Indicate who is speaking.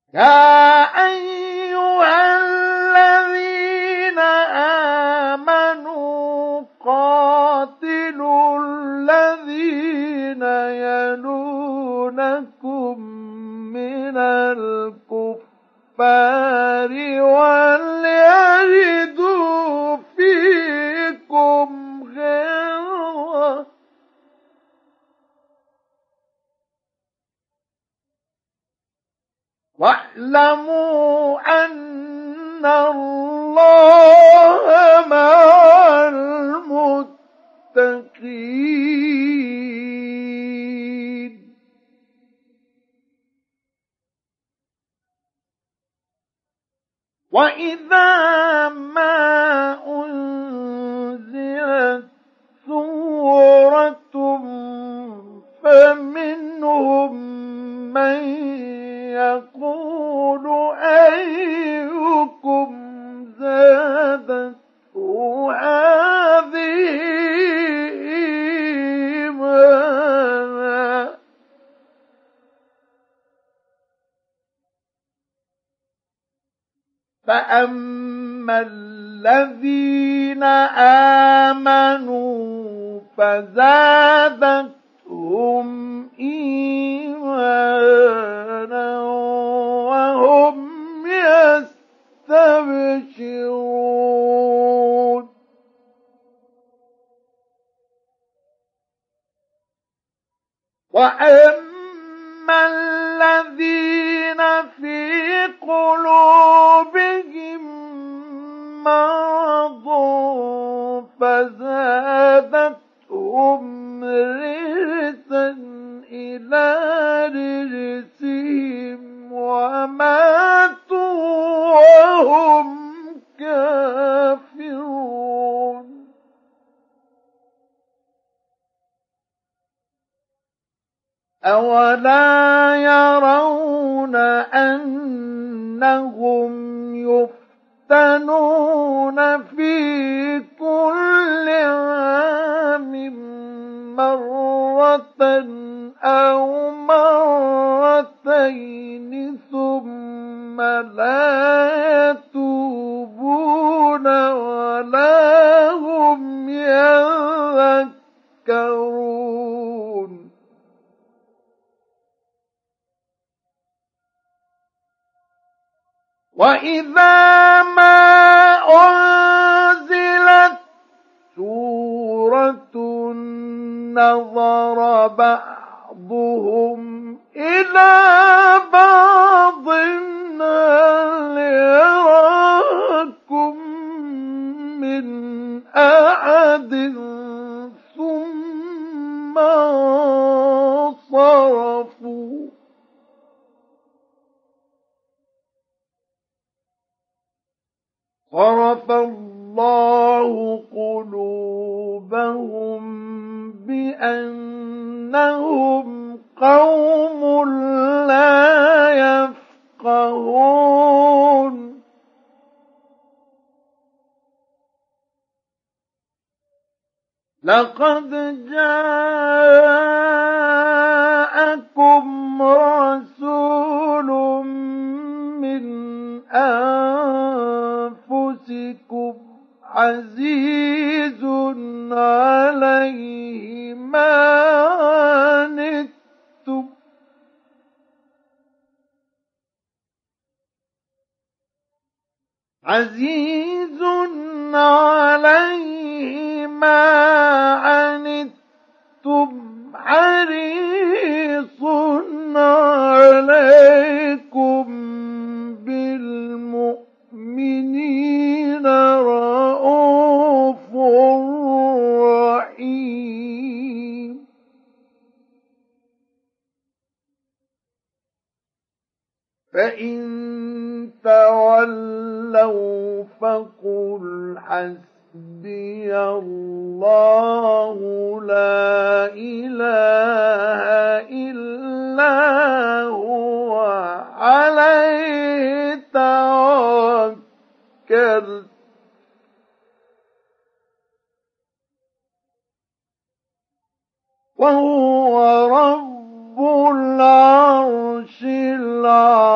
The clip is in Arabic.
Speaker 1: يا أيها الذين آمنوا قاتلوا الذين يلونكم من الكفار وليجدوا فيكم غلظة واعلموا أن الله مع المتقين. وإذا ما أنزلت سورة فمنهم من يقول أيكم زادته هذه إيمانا فأما الذين آمنوا فزادتهم إيمانا وهم يستبشرون. وأما الذين في قلوبهم مرض فزادتهم رجسا إلى رجسهم وماتوا وهم كافرون. أولا يرون أنهم يفتنون في كل عام مرة أو مرتين ثم لا يتوبون ولا هم يذكرون. وإذا ما أنزلت سورة نظر بعضهم إلى بعض هل يراكم من أحد ثم انصرفوا. صرف الله قلوبهم بأنهم قوم لا يفقهون. لقد جاءكم رسول من أنفسكم عزيز عليه ما عنتم عزيز عليه ما عنتم حريص عليكم بالمؤمنين رءوف رحيم. فإن تولوا فقل حسبي الله لا إله إلا هو عليه توكلت وهو رب العرش العظيم.